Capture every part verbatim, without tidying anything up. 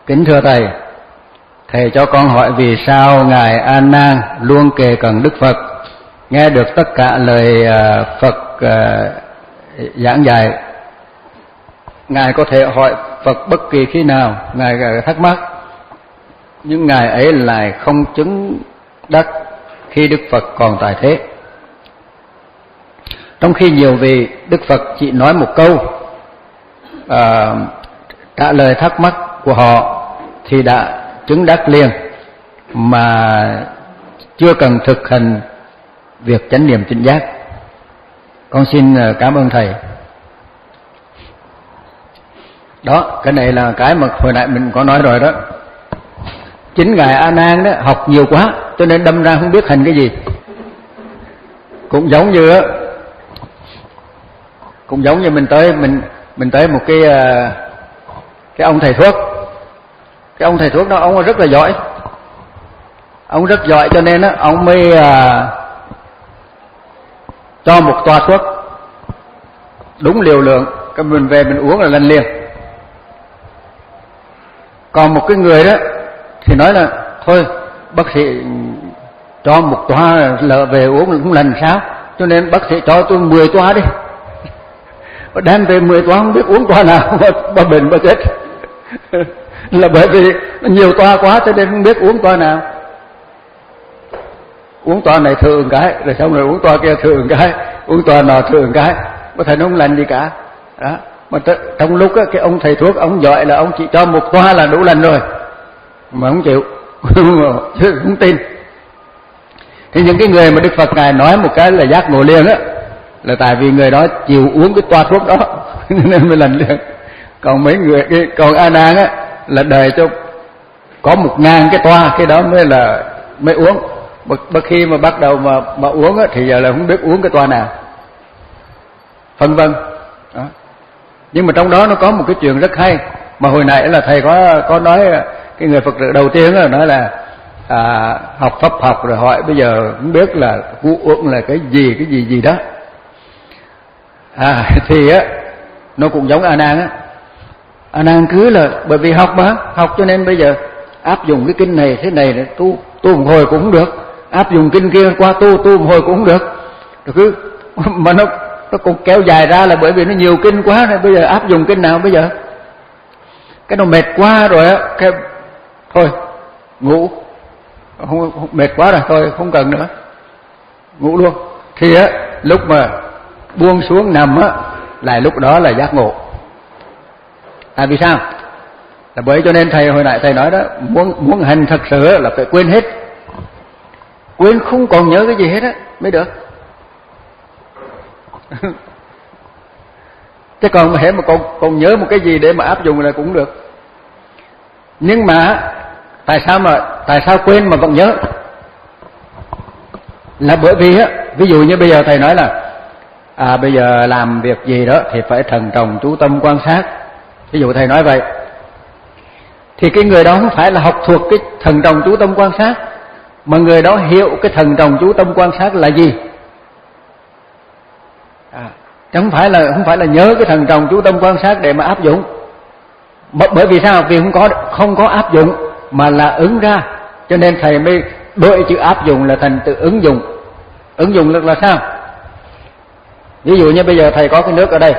Kính thưa Thầy, Thầy cho con hỏi vì sao Ngài A Nan luôn kề cận Đức Phật, nghe được tất cả lời Phật giảng dạy. Ngài có thể hỏi Phật bất kỳ khi nào Ngài thắc mắc, nhưng Ngài ấy lại không chứng đắc khi Đức Phật còn tại thế. Trong khi nhiều vị Đức Phật chỉ nói một câu à, trả lời thắc mắc của họ thì đã chứng đắc liền, mà chưa cần thực hành việc chánh niệm tỉnh giác. Con xin cảm ơn Thầy. Đó, cái này là cái mà hồi nãy mình có nói rồi đó. Chính Ngài A Nan đó học nhiều quá cho nên đâm ra không biết hành cái gì. Cũng giống như cũng giống như mình tới mình mình tới một cái cái ông thầy thuốc. Cái ông thầy thuốc đó ông rất là giỏi. Ông rất giỏi cho nên đó, ông mới à, cho một toa thuốc đúng liều lượng, cái mình về mình uống là lần liền. Còn một cái người đó thì nói là thôi bác sĩ cho một toa lỡ về uống cũng lần sao, cho nên bác sĩ cho tôi mười toa đi. Đem về mười toa không biết uống toa nào bà bệnh bà chết. Là bởi vì nhiều toa quá cho nên không biết uống toa nào. Uống toa này thừa một cái, rồi xong rồi uống toa kia thừa một cái, uống toa nọ thừa một cái, có thể nó không lành gì cả. Đó. Mà t- trong lúc á, cái ông thầy thuốc ông giỏi là ông chỉ cho một toa là đủ lành rồi, mà không chịu, không tin. Thì những cái người mà Đức Phật Ngài nói một cái là giác ngộ liền á, là tại vì người đó chịu uống cái toa thuốc đó nên mới lành liền. Còn mấy người cái còn A Nan á là đời cho có một ngàn cái toa, cái đó mới là mới uống. Bất khi mà bắt đầu mà mà uống á thì giờ là không biết uống cái toa nào, phân vân. Đó. Nhưng mà trong đó nó có một cái chuyện rất hay mà hồi nãy là thầy có có nói, cái người Phật tử đầu tiên là nói là à, học pháp học rồi hỏi bây giờ không biết là uống là cái gì cái gì gì đó. À thì á nó cũng giống A Nan á. A Nan cứ là bởi vì học mà học cho nên bây giờ áp dụng cái kinh này thế này để tu tu một hồi cũng không được, áp dụng kinh kia qua tu tu một hồi cũng không được, rồi cứ mà nó nó cũng kéo dài ra là bởi vì nó nhiều kinh quá này, bây giờ áp dụng kinh nào bây giờ? Cái nó mệt quá rồi á, cái thôi ngủ, không, không mệt quá rồi thôi không cần nữa, ngủ luôn. Thì á lúc mà buông xuống nằm á lại lúc đó là giác ngộ. À vì sao? Là bởi cho nên thầy hồi nãy thầy nói đó, muốn muốn hành thật sự là phải quên hết, quên không còn nhớ cái gì hết á mới được. Chứ còn mà hễ mà còn còn nhớ một cái gì để mà áp dụng là cũng được. Nhưng mà tại sao mà tại sao quên mà vẫn nhớ? Là bởi vì á, ví dụ như bây giờ thầy nói là à bây giờ làm việc gì đó thì phải thận trọng chú tâm quan sát. Ví dụ thầy nói vậy, thì cái người đó không phải là học thuộc cái thần trọng chú tâm quan sát, mà người đó hiểu cái thần trọng chú tâm quan sát là gì. À, chẳng phải là không phải là nhớ cái thần trọng chú tâm quan sát để mà áp dụng. Bởi vì sao? Vì không có không có áp dụng mà là ứng ra, cho nên thầy mới đổi chữ áp dụng là thành từ ứng dụng. Ứng dụng là, là sao? Ví dụ như bây giờ thầy có cái nước ở đây,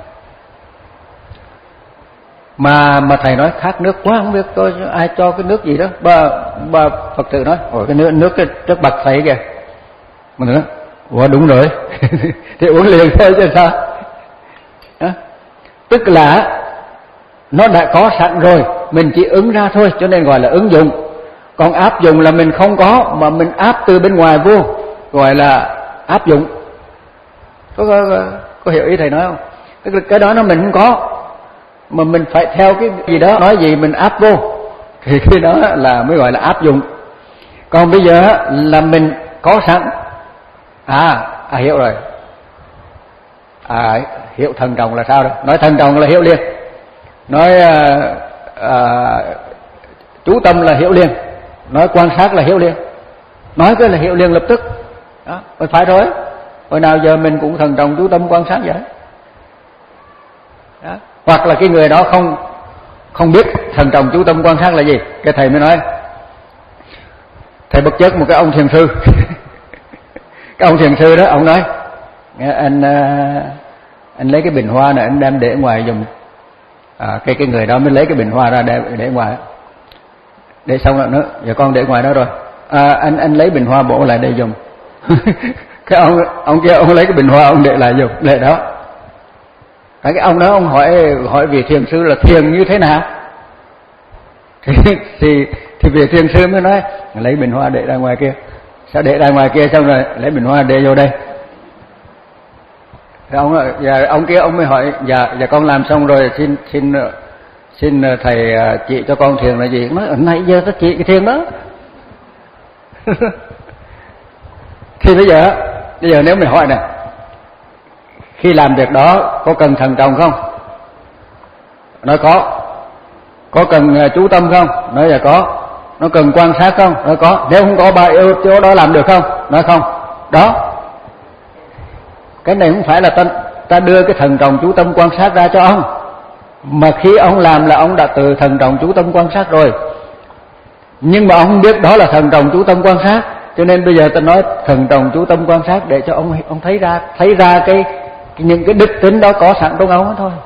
mà mà thầy nói khát nước quá không biết tôi ai cho cái nước gì đó, ba ba Phật tử nói ôi cái nước nước cái trước bạc thầy kìa, mình nói ủa đúng rồi thì uống liền thôi chứ sao. Đó. Tức là nó đã có sẵn rồi, mình chỉ ứng ra thôi, cho nên gọi là ứng dụng. Còn áp dụng là mình không có mà mình áp từ bên ngoài vô, gọi là áp dụng. Có có, có, có hiểu ý thầy nói không? Tức là cái đó nó mình không có, mà mình phải theo cái gì đó nói gì mình áp vô, thì cái đó là mới gọi là áp dụng. Còn bây giờ là mình có sẵn. À, à hiểu rồi. À hiểu thần trọng là sao đó? Nói thần trọng là hiểu liền. Nói à, à, chú tâm là hiểu liền. Nói quan sát là hiểu liền. Nói cái là hiểu liền lập tức. Đó, phải rồi. Hồi nào giờ mình cũng thần trọng chú tâm quan sát vậy. Đó. Hoặc là cái người đó không không biết thần trọng chú tâm quan sát là gì? Cái thầy mới nói, thầy bất chợt một cái ông thiền sư cái ông thiền sư đó, ông nói anh anh lấy cái bình hoa này anh đem để ngoài dùng. À, cái cái người đó mới lấy cái bình hoa ra để để ngoài, để xong rồi nữa, giờ con để ngoài đó rồi. À, anh anh lấy bình hoa bổ lại đây dùng. Cái ông ông kia ông lấy cái bình hoa ông để lại dùng để đó. Cái cái ông đó ông hỏi hỏi vị thiền sư là thiền như thế nào? Thì thì, thì vị thiền sư mới nói lấy bình hoa để ra ngoài kia. Sao để ra ngoài kia xong rồi lấy bình hoa để vô đây? Rồi ông giờ ông kia ông mới hỏi dạ dạ con làm xong rồi xin xin xin thầy chỉ cho con thiền là gì? Nói nãy giờ ta chỉ cái thiền đó. Thì bây giờ bây giờ nếu mình hỏi này, khi làm việc đó có cần thần trọng không? Nói có. Có cần chú tâm không? Nói là có. Nó cần quan sát không? Nói có. Nếu không có ba yêu chỗ đó làm được không? Nói không. Đó. Cái này không phải là ta, ta đưa cái thần trọng chú tâm quan sát ra cho ông, mà khi ông làm là ông đã từ thần trọng chú tâm quan sát rồi. Nhưng mà ông không biết đó là thần trọng chú tâm quan sát, cho nên bây giờ ta nói thần trọng chú tâm quan sát để cho ông ông thấy ra thấy ra cái, cái những cái đức tính đó có sẵn trong ông đó thôi.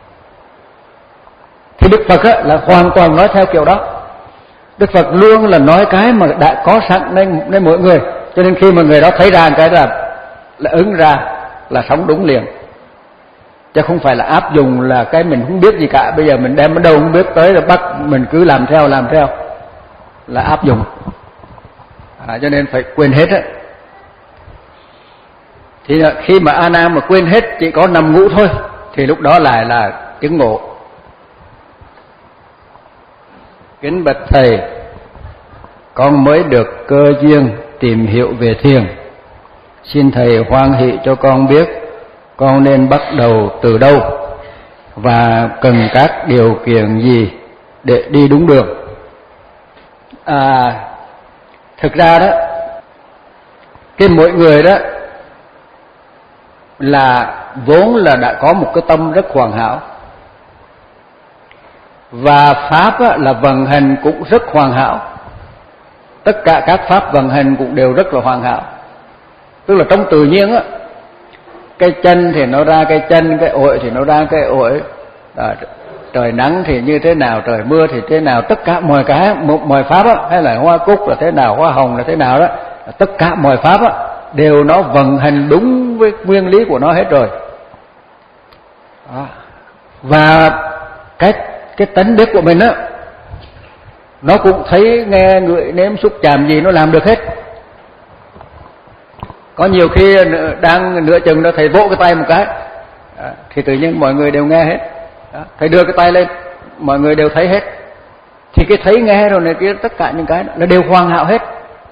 Thì Đức Phật á, là hoàn toàn nói theo kiểu đó. Đức Phật luôn là nói cái mà đã có sẵn nên nên mỗi người, cho nên khi mà người đó thấy ra cái là là ứng ra, là sống đúng liền, chứ không phải là áp dụng là cái mình không biết gì cả. Bây giờ mình đem ở đâu không biết tới là bắt mình cứ làm theo làm theo là áp dụng. À, cho nên phải quên hết á. Thì khi mà A Nan mà quên hết chỉ có nằm ngủ thôi thì lúc đó lại là chứng ngộ. Kính bạch thầy, con mới được cơ duyên tìm hiểu về thiền, xin thầy hoan hỷ cho con biết con nên bắt đầu từ đâu và cần các điều kiện gì để đi đúng đường. À, thực ra đó, cái mỗi người đó là vốn là đã có một cái tâm rất hoàn hảo, và pháp á, là vận hành cũng rất hoàn hảo. Tất cả các pháp vận hành cũng đều rất là hoàn hảo. Tức là trong tự nhiên á, cái chân thì nó ra cái chân, cái ổi thì nó ra cái ổi. À, trời nắng thì như thế nào, trời mưa thì thế nào, tất cả mọi cái, mọi pháp á, hay là hoa cúc là thế nào, hoa hồng là thế nào đó, tất cả mọi pháp á đều nó vận hành đúng với nguyên lý của nó hết rồi. À, và cái cái tánh biết của mình á, nó cũng thấy nghe ngửi nếm xúc chạm gì nó làm được hết. Có nhiều khi đang nửa chừng nó thầy vỗ cái tay một cái, à, thì tự nhiên mọi người đều nghe hết. Đó, thầy đưa cái tay lên mọi người đều thấy hết. Thì cái thấy nghe rồi này kia, tất cả những cái nó đều hoàn hảo hết.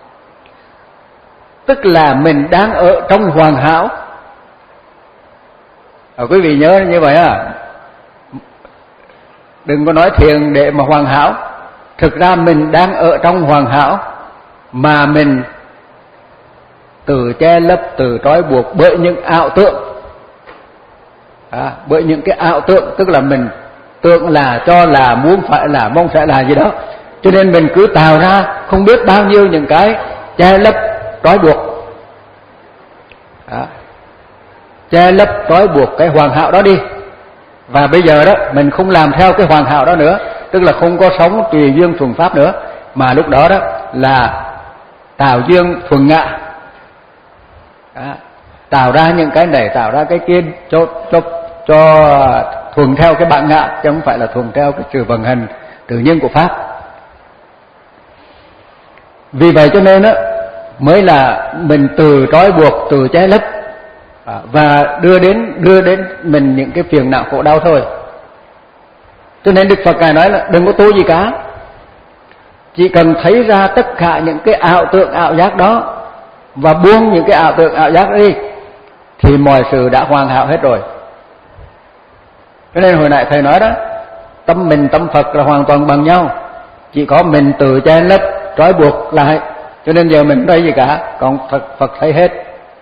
Tức là mình đang ở trong hoàn hảo. À, quý vị nhớ như vậy à, đừng có nói thiền để mà hoàn hảo. Thực ra mình đang ở trong hoàn hảo mà mình từ che lấp, từ trói buộc bởi những ảo tượng. À, bởi những cái ảo tượng, tức là mình tưởng là, cho là, muốn phải là, mong sẽ là gì đó, cho nên mình cứ tạo ra không biết bao nhiêu những cái che lấp trói buộc. À, che lấp trói buộc cái hoàn hảo đó đi. Và bây giờ đó mình không làm theo cái hoàn hảo đó nữa, tức là không có sống tùy duyên thuần pháp nữa, mà lúc đó đó là tạo duyên thuần ngã. À, tạo ra những cái này, tạo ra cái kia cho cho cho thuần theo cái bản ngã, chứ không phải là thuần theo cái sự vận hành tự nhiên của pháp. Vì vậy cho nên á mới là mình từ trói buộc, từ che lấp, à, và đưa đến đưa đến mình những cái phiền não khổ đau thôi. Cho nên Đức Phật Ngài nói là đừng có tu gì cả, chỉ cần thấy ra tất cả những cái ảo tượng ảo giác đó và buông những cái ảo tượng ảo giác đó đi thì mọi sự đã hoàn hảo hết rồi. Cho nên hồi nãy thầy nói đó, tâm mình tâm Phật là hoàn toàn bằng nhau, chỉ có mình tự che lấp trói buộc lại, cho nên giờ mình không thấy gì cả, còn Phật, Phật thấy hết.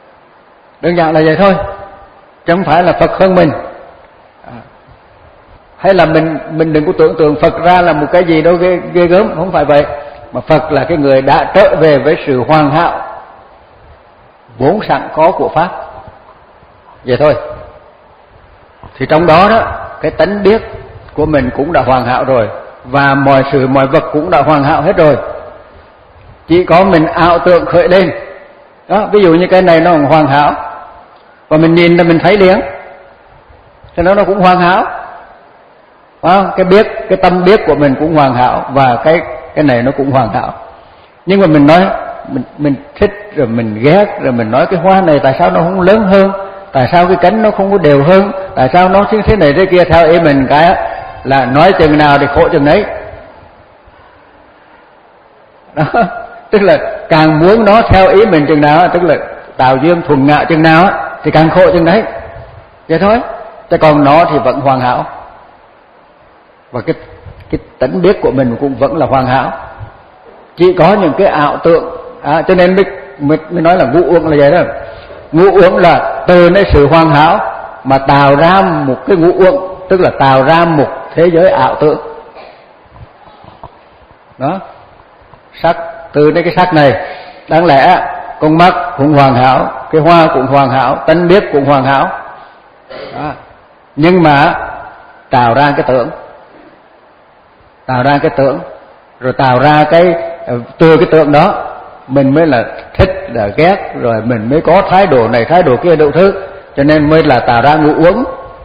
Đơn giản là vậy thôi, chứ không phải là Phật hơn mình. À, hay là mình mình đừng có tưởng tượng Phật ra là một cái gì đó ghê, ghê gớm, không phải vậy. Mà Phật là cái người đã trở về với sự hoàn hảo vốn sẵn có của Pháp. Vậy thôi. Thì trong đó đó, cái tánh biết của mình cũng đã hoàn hảo rồi, và mọi sự mọi vật cũng đã hoàn hảo hết rồi. Chỉ có mình ảo tưởng khởi lên. Đó, ví dụ như cái này nó hoàn hảo, và mình nhìn là mình thấy liền, cho nó nó cũng hoàn hảo. Đó, cái biết, cái tâm biết của mình cũng hoàn hảo, và cái cái này nó cũng hoàn hảo. Nhưng mà mình nói mình mình thích rồi mình ghét, rồi mình nói cái hoa này tại sao nó không lớn hơn, tại sao cái cánh nó không có đều hơn, tại sao nó thế này thế kia, theo ý mình cái là nói chừng nào thì khổ chừng đấy. Đó, tức là càng muốn nó theo ý mình chừng nào, tức là tạo duyên thuần ngạo chừng nào thì càng khổ chừng đấy. Vậy thôi. Chứ còn nó thì vẫn hoàn hảo, và cái cái tánh biết của mình cũng vẫn là hoàn hảo. Chỉ có những cái ảo tưởng, à, cho nên mới, mới mới nói là ngũ uẩn là vậy đó. Ngũ uẩn là từ nơi sự hoàn hảo mà tạo ra một cái ngũ uẩn, tức là tạo ra một thế giới ảo tưởng. Đó, sắc, từ nơi cái sắc này, đáng lẽ con mắt cũng hoàn hảo, cái hoa cũng hoàn hảo, tánh biết cũng hoàn hảo. Đó. Nhưng mà tạo ra cái tưởng, tạo ra cái tưởng, rồi tạo ra cái, từ cái tưởng đó mình mới là thích là ghét, rồi mình mới có thái độ này thái độ kia đủ thứ, cho nên mới là tạo ra ngũ uẩn.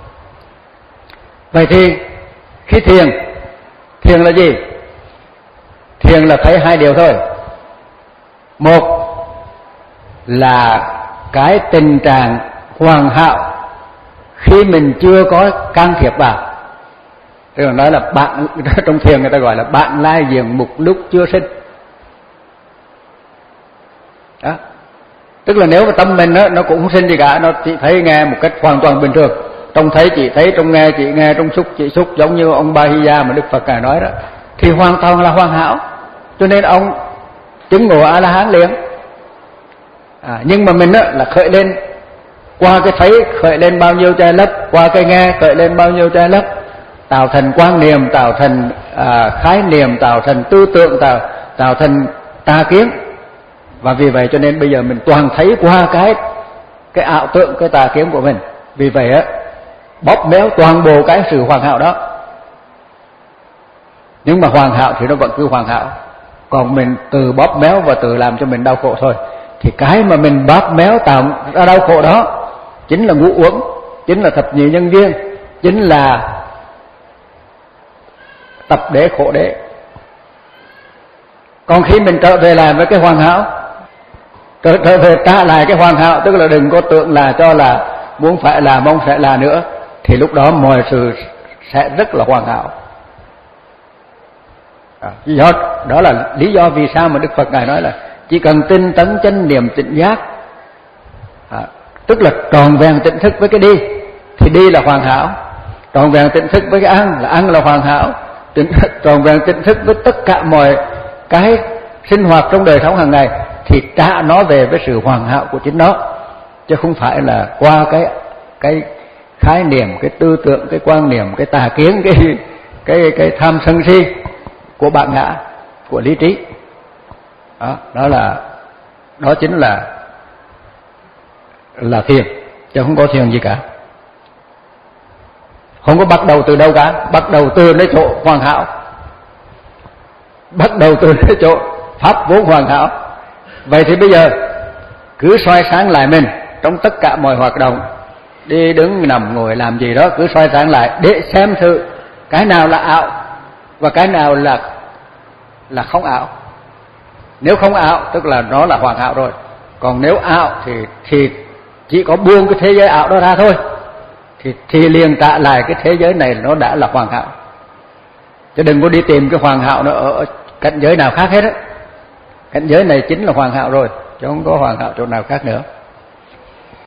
Vậy thì khi thiền, thiền là gì? Thiền là thấy hai điều thôi. Một là cái tình trạng hoàn hảo khi mình chưa có can thiệp vào. Tức là nói là bạn, trong thiền người ta gọi là bạn lai diện mục lúc chưa sinh. Đó. Tức là nếu mà tâm mình đó, nó cũng không sinh gì cả, nó chỉ thấy nghe một cách hoàn toàn bình thường. Trong thấy chỉ thấy, trong nghe chỉ nghe, trong xúc chỉ xúc, giống như ông Bahiya mà Đức Phật Ngài nói đó, thì hoàn toàn là hoàn hảo. Cho nên ông chứng ngộ A-la-hán liền. À, nhưng mà mình đó, là khởi lên qua cái thấy, khởi lên bao nhiêu che lấp, qua cái nghe khởi lên bao nhiêu che lấp, tạo thành quan niệm, tạo thành à, khái niệm, tạo thành tư tượng, tạo tạo thành tà kiến. Và vì vậy cho nên bây giờ mình toàn thấy qua cái cái ảo tượng, cái tà kiến của mình. Vì vậy á, bóp méo toàn bộ cái sự hoàn hảo đó. Nhưng mà hoàn hảo thì nó vẫn cứ hoàn hảo, còn mình từ bóp méo và từ làm cho mình đau khổ thôi. Thì cái mà mình bóp méo tạo ra đau khổ đó chính là ngũ uẩn, chính là thập nhị nhân duyên, chính là tập đế khổ đế. Còn khi mình trở về lại với cái hoàn hảo, trở, trở về trả lại cái hoàn hảo, tức là đừng có tưởng là cho là muốn phải là mong sẽ là nữa, thì lúc đó mọi sự sẽ rất là hoàn hảo. À, do, đó là lý do vì sao mà Đức Phật Ngài nói là chỉ cần tinh tấn chánh niệm tỉnh giác, à, tức là tròn vẹn tỉnh thức với cái đi, thì đi là hoàn hảo. Tròn vẹn tỉnh thức với cái ăn, là ăn là hoàn hảo. Tròn vẹn tỉnh thức với tất cả mọi cái sinh hoạt trong đời sống hàng ngày, thì trả nó về với sự hoàn hảo của chính nó, chứ không phải là qua cái cái khái niệm, cái tư tưởng, cái quan niệm, cái tà kiến, cái cái cái tham sân si của bản ngã, của lý trí. Đó, đó là đó chính là là thiền, chứ không có thiền gì cả. Không có bắt đầu từ đâu cả, bắt đầu từ nơi chỗ hoàn hảo, bắt đầu từ nơi chỗ pháp vốn hoàn hảo. Vậy thì bây giờ cứ soi sáng lại mình trong tất cả mọi hoạt động, đi đứng nằm ngồi làm gì đó, cứ soi sáng lại để xem thử cái nào là ảo và cái nào là là không ảo. Nếu không ảo tức là nó là hoàn hảo rồi, còn nếu ảo thì thì chỉ có buông cái thế giới ảo đó ra thôi, thì thì liền trả lại cái thế giới này nó đã là hoàn hảo. Chứ đừng có đi tìm cái hoàn hảo nó ở cảnh giới nào khác hết á. Cảnh giới này chính là hoàn hảo rồi, chứ không có hoàn hảo chỗ nào khác nữa.